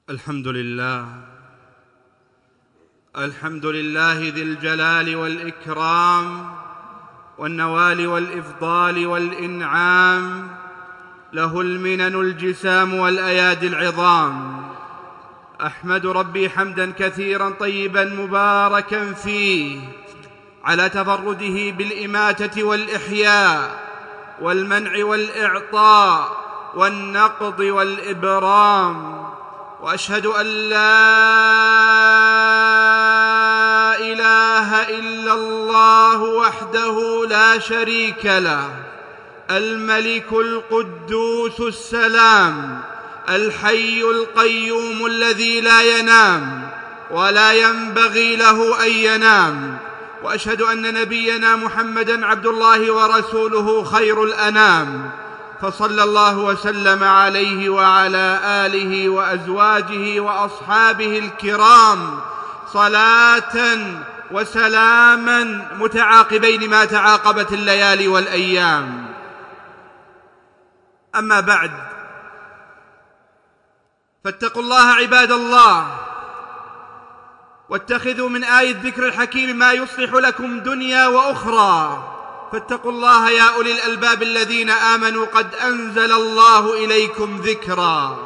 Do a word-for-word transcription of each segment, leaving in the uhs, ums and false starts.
الحمد لله الحمد لله ذي الجلال والإكرام والنوال والإفضال والإنعام، له المنن الجسام والأيادي العظام. أحمد ربي حمدا كثيرا طيبا مباركا فيه على تفرده بالإماتة والإحياء والمنع والإعطاء والنقض والإبرام، وأشهد أن لا إله إلا الله وحده لا شريك له، الملك القدوس السلام الحي القيوم الذي لا ينام ولا ينبغي له أن ينام. وأشهد أن نبينا محمدًا عبد الله ورسوله خير الأنام، فصلى الله وسلم عليه وعلى آله وأزواجه وأصحابه الكرام صلاة وسلاما متعاقبين ما تعاقبت الليالي والأيام. أما بعد، فاتقوا الله عباد الله، واتخذوا من آي الذكر الحكيم ما يصلح لكم دنيا وأخرى. فاتقوا الله يا أولي الألباب الذين آمنوا، قد أنزل الله إليكم ذكرا.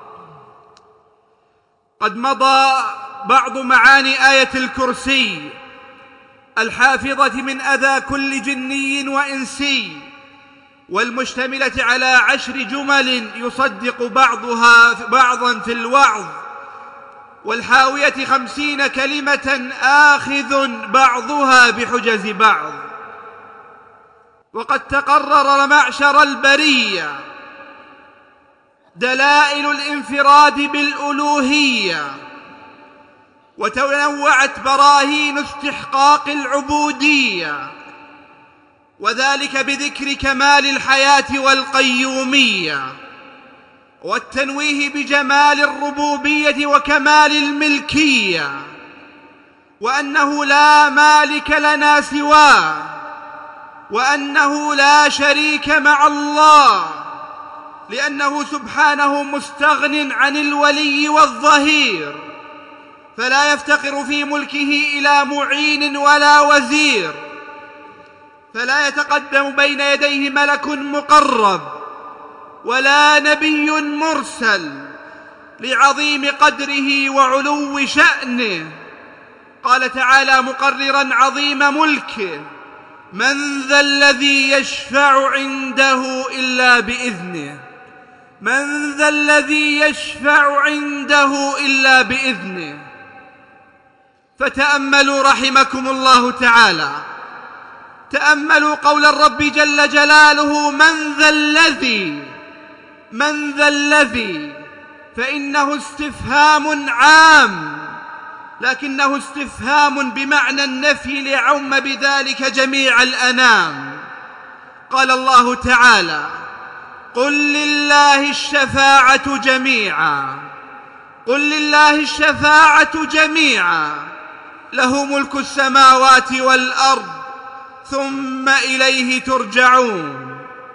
قد مضى بعض معاني آية الكرسي الحافظة من أذى كل جني وإنسي، والمشتملة على عشر جمل يصدق بعضها بعضا في الوعظ، والحاوية خمسين كلمة آخذ بعضها بحجز بعض. وقد تقرر معشر البرية دلائل الانفراد بالألوهية، وتنوعت براهين استحقاق العبودية، وذلك بذكر كمال الحياة والقيومية، والتنويه بجمال الربوبية وكمال الملكية، وأنه لا مالك لنا سواه، وأنه لا شريك مع الله، لأنه سبحانه مستغن عن الولي والظهير، فلا يفتقر في ملكه إلى معين ولا وزير، فلا يتقدم بين يديه ملك مقرب ولا نبي مرسل، لعظيم قدره وعلو شأنه. قال تعالى مقررا عظيم ملكه: من ذا الذي يشفع عنده إلا بإذنه، من ذا الذي يشفع عنده إلا بإذنه. فتأملوا رحمكم الله تعالى، تأملوا قول الرب جل جلاله: من ذا الذي، من ذا الذي، فإنه استفهام عام، لكنه استفهام بمعنى النفي ليعم بذلك جميع الأنام. قال الله تعالى: قل لله الشفاعة جميعا، قل لله الشفاعة جميعا، له ملك السماوات والأرض ثم إليه ترجعون.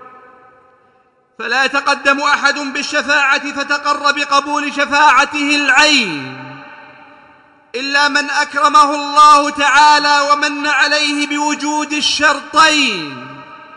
فلا يتقدم أحد بالشفاعة فتقر بقبول شفاعته العين إلا من أكرمه الله تعالى ومن عليه بوجود الشرطين.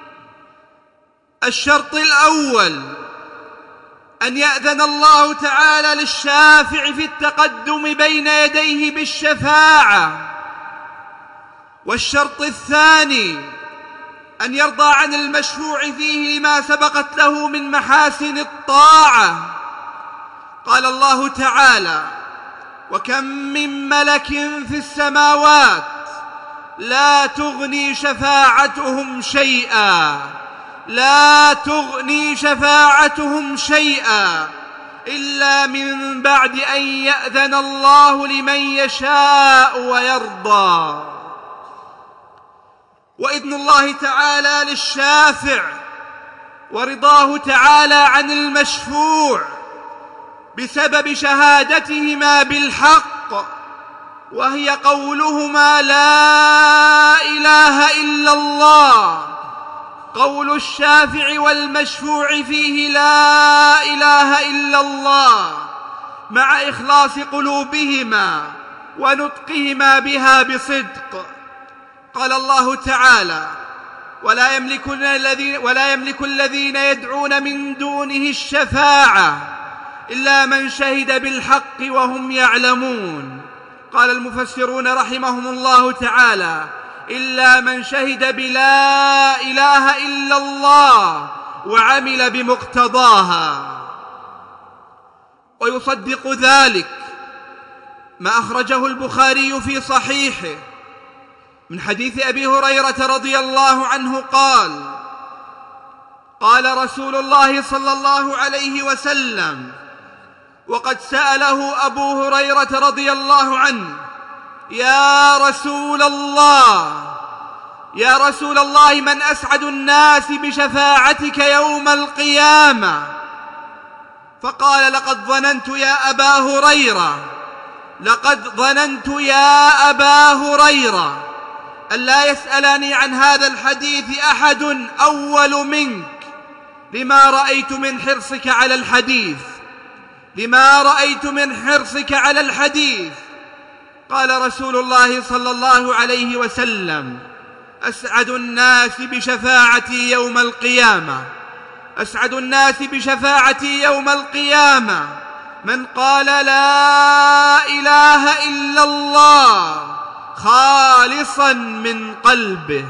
الشرط الأول أن يأذن الله تعالى للشافع في التقدم بين يديه بالشفاعة، والشرط الثاني أن يرضى عن المشفوع فيه لما سبقت له من محاسن الطاعة. قال الله تعالى: وكم من ملك في السماوات لا تغني شفاعتهم شيئا، لا تغني شفاعتهم شيئا إلا من بعد أن يأذن الله لمن يشاء ويرضى. وإذن الله تعالى للشافع ورضاه تعالى عن المشفوع بسبب شهادتهما بالحق، وهي قولهما لا إله إلا الله، قول الشافع والمشفوع فيه لا إله إلا الله، مع إخلاص قلوبهما ونطقهما بها بصدق. قال الله تعالى: ولا يملك الذين, ولا يملك الذين يدعون من دونه الشفاعة إلا من شهد بالحق وهم يعلمون. قال المفسرون رحمهم الله تعالى: إلا من شهد بلا إله إلا الله وعمل بمقتضاها. ويصدق ذلك ما أخرجه البخاري في صحيحه من حديث أبي هريرة رضي الله عنه قال: قال رسول الله صلى الله عليه وسلم، وقد سأله أبو هريرة رضي الله عنه: يا رسول الله يا رسول الله من أسعد الناس بشفاعتك يوم القيامة؟ فقال: لقد ظننت يا أبا هريرة لقد ظننت يا أبا هريرة أن لا يسألني عن هذا الحديث أحد أول منك، لما رأيت من حرصك على الحديث لما رأيت من حرصك على الحديث. قال رسول الله صلى الله عليه وسلم: أسعد الناس بشفاعتي يوم القيامة أسعد الناس بشفاعتي يوم القيامة من قال لا إله إلا الله خالصا من قلبه.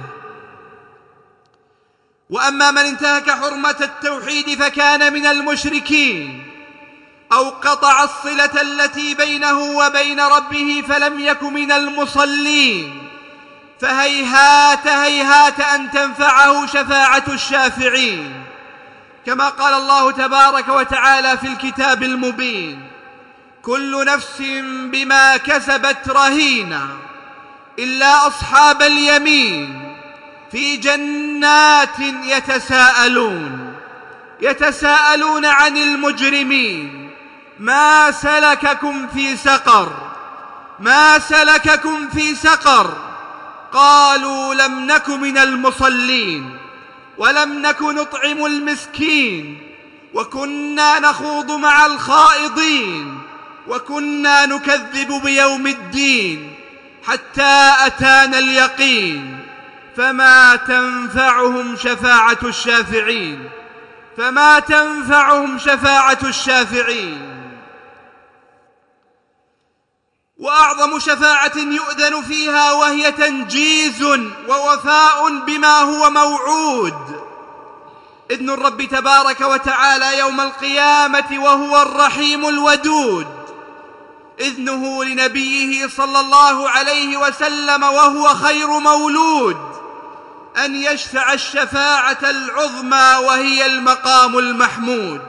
وأما من انتهك حرمة التوحيد فكان من المشركين، أو قطع الصلة التي بينه وبين ربه فلم يك من المصلين، فهيهات هيهات أن تنفعه شفاعة الشافعين، كما قال الله تبارك وتعالى في الكتاب المبين: كل نفس بما كسبت رهينة إلا أصحاب اليمين في جنات يتساءلون يتساءلون عن المجرمين ما سلككم في سقر ما سلككم في سقر قالوا لم نك من المصلين ولم نك نطعم المسكين وكنا نخوض مع الخائضين وكنا نكذب بيوم الدين حتى أتانا اليقين فما تنفعهم شفاعة الشافعين فما تنفعهم شفاعة الشافعين. وأعظم شفاعة يؤذن فيها وهي تنجيز ووفاء بما هو موعود، إذن الرب تبارك وتعالى يوم القيامة وهو الرحيم الودود، إذنه لنبيه صلى الله عليه وسلم وهو خير مولود أن يشفع الشفاعة العظمى وهي المقام المحمود.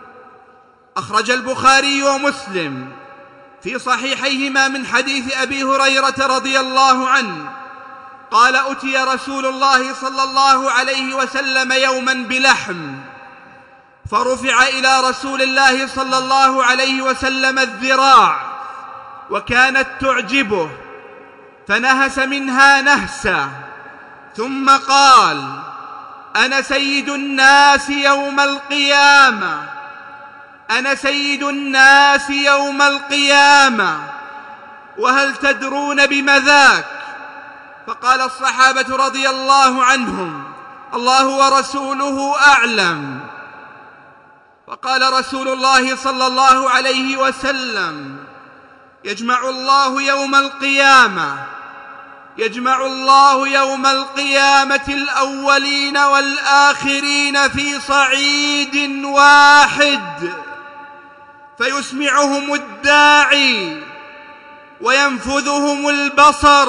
أخرج البخاري ومسلم في صحيحيهما من حديث أبي هريرة رضي الله عنه قال: أتي رسول الله صلى الله عليه وسلم يوما بلحم، فرفع إلى رسول الله صلى الله عليه وسلم الذراع وكانت تعجبه، فنهس منها نهسة ثم قال: أنا سيد الناس يوم القيامة أنا سيد الناس يوم القيامة وهل تدرون بم ذاك؟ فقال الصحابة رضي الله عنهم: الله ورسوله أعلم. فقال رسول الله صلى الله عليه وسلم: يجمع الله يوم القيامة يجمع الله يوم القيامة الأولين والآخرين في صعيد واحد، فيسمعهم الداعي وينفذهم البصر،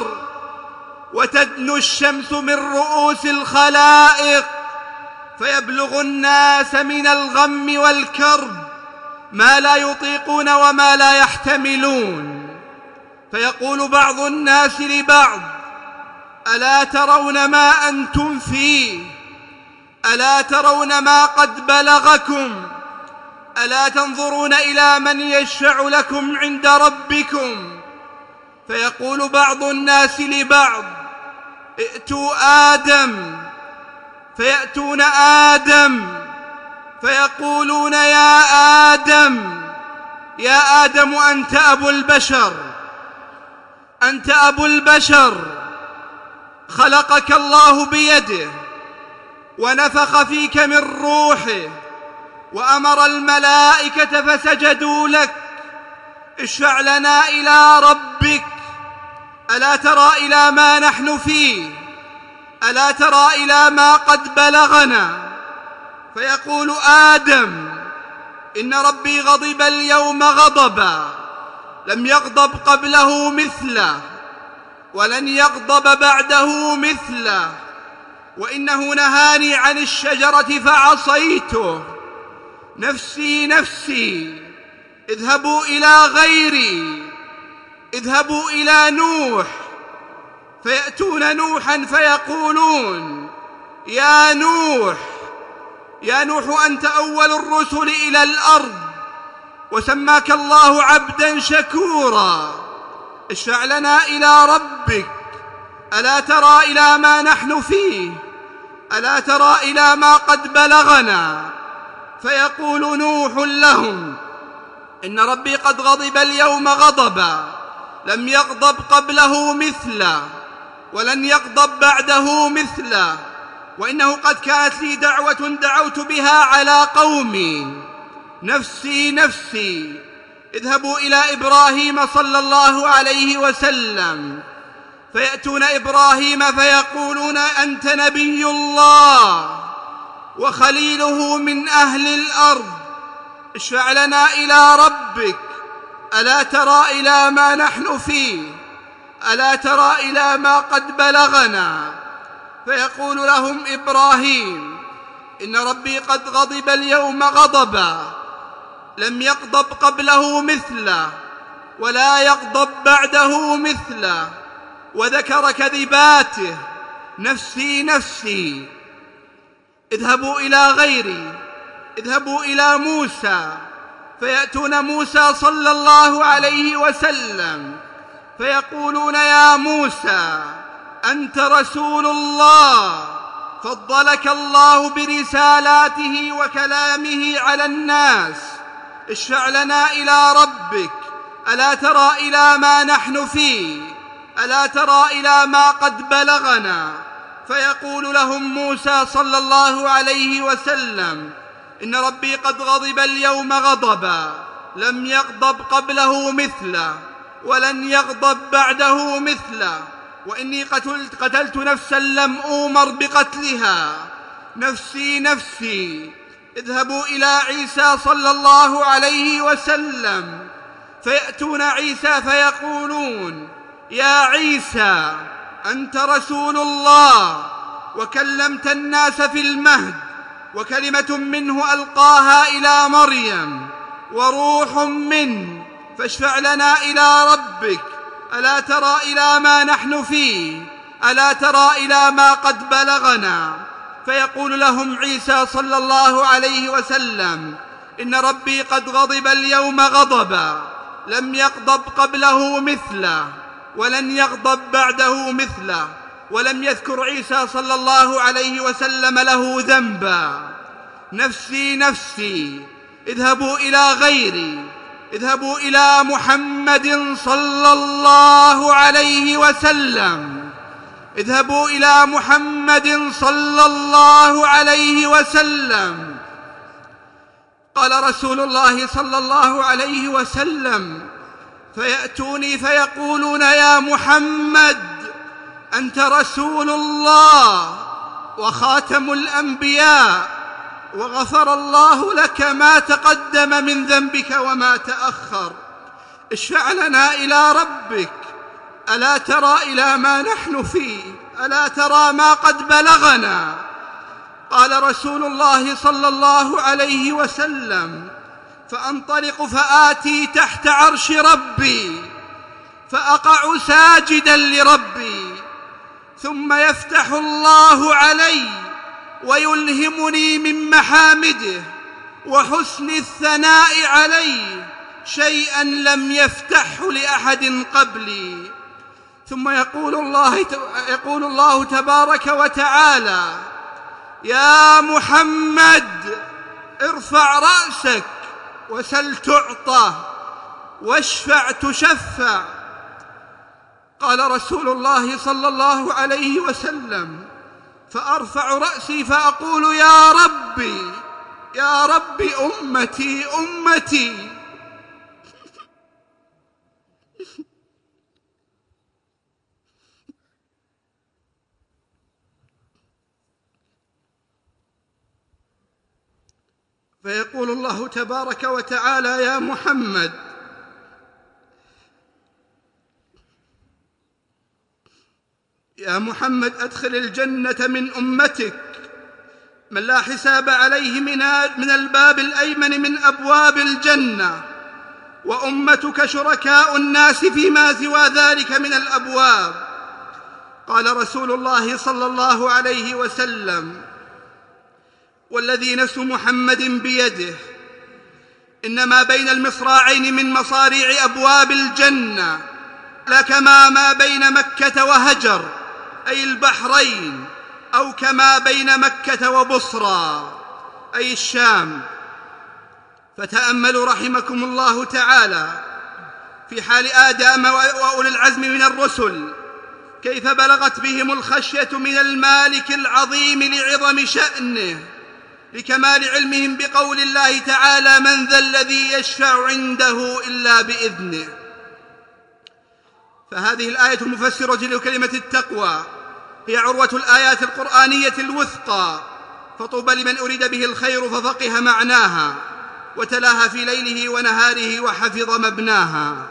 وتدنو الشمس من رؤوس الخلائق، فيبلغ الناس من الغم والكرب ما لا يطيقون وما لا يحتملون، فيقول بعض الناس لبعض: ألا ترون ما أنتم فيه؟ ألا ترون ما قد بلغكم؟ ألا تنظرون إلى من يشفع لكم عند ربكم؟ فيقول بعض الناس لبعض: ائتوا آدم، فيأتون آدم فيقولون: يا آدم يا آدم أنت أبو البشر، أنت أبو البشر، خلقك الله بيده ونفخ فيك من روحه وأمر الملائكة فسجدوا لك، اشفع لنا إلى ربك، ألا ترى إلى ما نحن فيه، ألا ترى إلى ما قد بلغنا؟ فيقول آدم: إن ربي غضب اليوم غضبا لم يغضب قبله مثله ولن يغضب بعده مثله، وإنه نهاني عن الشجرة فعصيته، نفسي نفسي، اذهبوا إلى غيري، اذهبوا إلى نوح. فيأتون نوحا فيقولون: يا نوح، يا نوح أنت أول الرسل إلى الأرض وسماك الله عبدا شكورا، اشفع لنا إلى ربك، ألا ترى إلى ما نحن فيه، ألا ترى إلى ما قد بلغنا؟ فيقول نوح لهم: إن ربي قد غضب اليوم غضبا لم يغضب قبله مثله ولن يغضب بعده مثله، وإنه قد كانت لي دعوة دعوت بها على قومي، نفسي نفسي، اذهبوا إلى إبراهيم صلى الله عليه وسلم. فيأتون إبراهيم فيقولون: أنت نبي الله وخليله من أهل الأرض، اشفع لنا إلى ربك، ألا ترى إلى ما نحن فيه، ألا ترى إلى ما قد بلغنا؟ فيقول لهم إبراهيم: إن ربي قد غضب اليوم غضبا لم يغضب قبله مثله ولا يغضب بعده مثله، وذكر كذباته، نفسي نفسي، اذهبوا إلى غيري، اذهبوا إلى موسى. فيأتون موسى صلى الله عليه وسلم فيقولون: يا موسى أنت رسول الله، فضلك الله برسالاته وكلامه على الناس، اشفع لنا إلى ربك، ألا ترى إلى ما نحن فيه، ألا ترى إلى ما قد بلغنا؟ فيقول لهم موسى صلى الله عليه وسلم: إن ربي قد غضب اليوم غضبا لم يغضب قبله مثله ولن يغضب بعده مثله، وإني قتلت, قتلت نفسا لم أؤمر بقتلها، نفسي نفسي، اذهبوا إلى عيسى صلى الله عليه وسلم. فيأتون عيسى فيقولون: يا عيسى أنت رسول الله وكلمت الناس في المهد، وكلمة منه ألقاها إلى مريم وروح منه، فاشفع لنا إلى ربك، ألا ترى إلى ما نحن فيه، ألا ترى إلى ما قد بلغنا؟ فيقول لهم عيسى صلى الله عليه وسلم: إن ربي قد غضب اليوم غضبا لم يغضب قبله مثله ولن يغضب بعده مثله، ولم يذكر عيسى صلى الله عليه وسلم له ذنبا، نفسي نفسي، اذهبوا إلى غيري، اذهبوا إلى محمد صلى الله عليه وسلم، اذهبوا إلى محمد صلى الله عليه وسلم. قال رسول الله صلى الله عليه وسلم: فيأتوني فيقولون: يا محمد أنت رسول الله وخاتم الأنبياء، وغفر الله لك ما تقدم من ذنبك وما تأخر، اشفع لنا إلى ربك، ألا ترى إلى ما نحن فيه، ألا ترى ما قد بلغنا؟ قال رسول الله صلى الله عليه وسلم: فأنطلق فآتي تحت عرش ربي فأقع ساجدا لربي، ثم يفتح الله علي ويلهمني من محامده وحسن الثناء عليه شيئا لم يفتحه لأحد قبلي، ثم يقول الله, يقول الله تبارك وتعالى: يا محمد ارفع رأسك وسل تعطى، واشفع تشفع. قال رسول الله صلى الله عليه وسلم: فأرفع رأسي فأقول: يا ربي يا ربي أمتي أمتي. فيقول الله تبارك وتعالى: يا محمد يا محمد أدخل الجنة من أمتك من لا حساب عليه من الباب الأيمن من أبواب الجنة، وأمتك شركاء الناس فيما سوى ذلك من الأبواب. قال رسول الله صلى الله عليه وسلم: والذي نفس محمد بيده إنما بين المصراعين من مصاريع أبواب الجنة لكما ما بين مكة وهجر، أي البحرين، أو كما بين مكة وبصرى، أي الشام. فتأملوا رحمكم الله تعالى في حال آدم وأولي العزم من الرسل كيف بلغت بهم الخشية من المالك العظيم لعظم شأنه، لكمال علمهم بقول الله تعالى: من ذا الذي يشفع عنده إلا بإذنه. فهذه الآية المفسرة لكلمة التقوى هي عروة الآيات القرآنية الوثقى، فطوبى لمن أريد به الخير ففقه معناها وتلاها في ليله ونهاره وحفظ مبناها.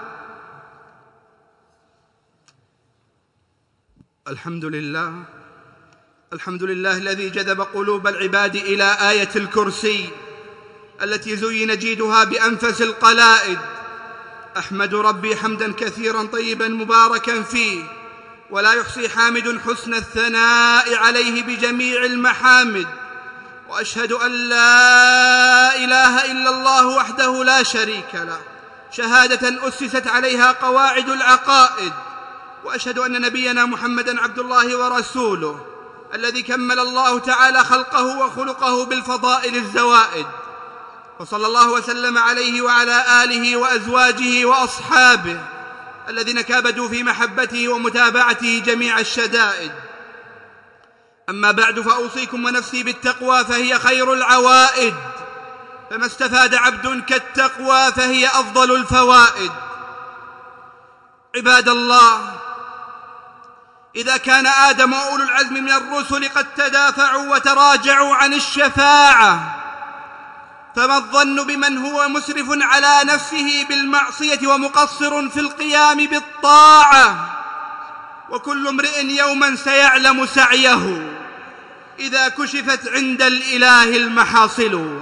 الحمد لله الحمد لله الذي جذب قلوب العباد إلى آية الكرسي التي زين جيدها بأنفس القلائد. أحمد ربي حمدا كثيرا طيبا مباركا فيه، ولا يحصي حامد حسن الثناء عليه بجميع المحامد. وأشهد أن لا إله إلا الله وحده لا شريك له، شهادة أسست عليها قواعد العقائد. وأشهد أن نبينا محمدا عبد الله ورسوله الذي كمل الله تعالى خلقه وخلقه بالفضائل الزوائد، وصلى الله وسلم عليه وعلى آله وأزواجه وأصحابه الذين كابدوا في محبته ومتابعته جميع الشدائد. أما بعد، فأوصيكم ونفسي بالتقوى فهي خير العوائد، فما استفاد عبد كالتقوى فهي أفضل الفوائد. عباد الله، إذا كان آدم وأولو العزم من الرسل قد تدافعوا وتراجعوا عن الشفاعة، فما الظن بمن هو مسرف على نفسه بالمعصية ومقصر في القيام بالطاعة؟ وكل امرئ يوما سيعلم سعيه إذا كشفت عند الإله المحاصل.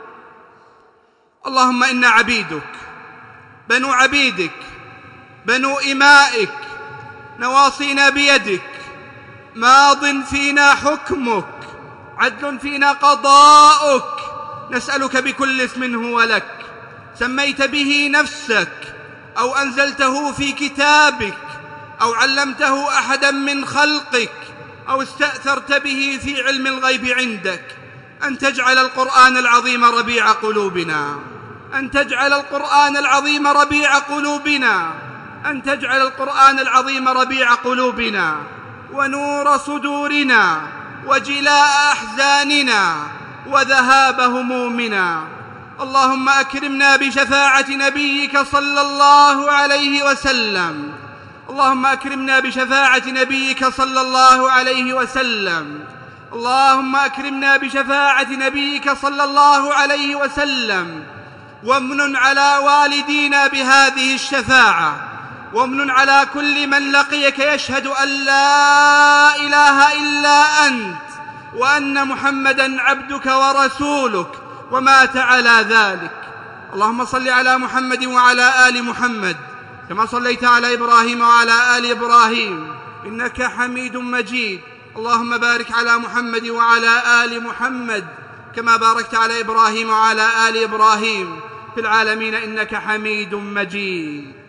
اللهم إنا عبيدك بنو عبيدك بنو إمائك، نواصينا بيدك، ماض فينا حكمك، عدل فينا قضاؤك. نسألك بكل اسم هو لك سميت به نفسك، أو أنزلته في كتابك، أو علمته أحدا من خلقك، أو استأثرت به في علم الغيب عندك، أن تجعل القرآن العظيم ربيع قلوبنا أن تجعل القرآن العظيم ربيع قلوبنا أن تجعل القرآن العظيم ربيع قلوبنا ونور صدورنا وجلاء أحزاننا وذهاب همومنا. اللهم أكرمنا بشفاعة نبيك صلى الله عليه وسلم اللهم أكرمنا بشفاعة نبيك صلى الله عليه وسلم اللهم أكرمنا بشفاعة نبيك صلى الله عليه وسلم وامنن على والدينا بهذه الشفاعة، وامنن على كل من لقيك يشهد أن لا إله إلا أنت وأن محمدًا عبدك ورسولك ومات على ذلك. اللهم صل على محمد وعلى آل محمد كما صليت على إبراهيم وعلى آل إبراهيم إنك حميد مجيد. اللهم بارك على محمد وعلى آل محمد كما باركت على إبراهيم وعلى آل إبراهيم في العالمين إنك حميد مجيد.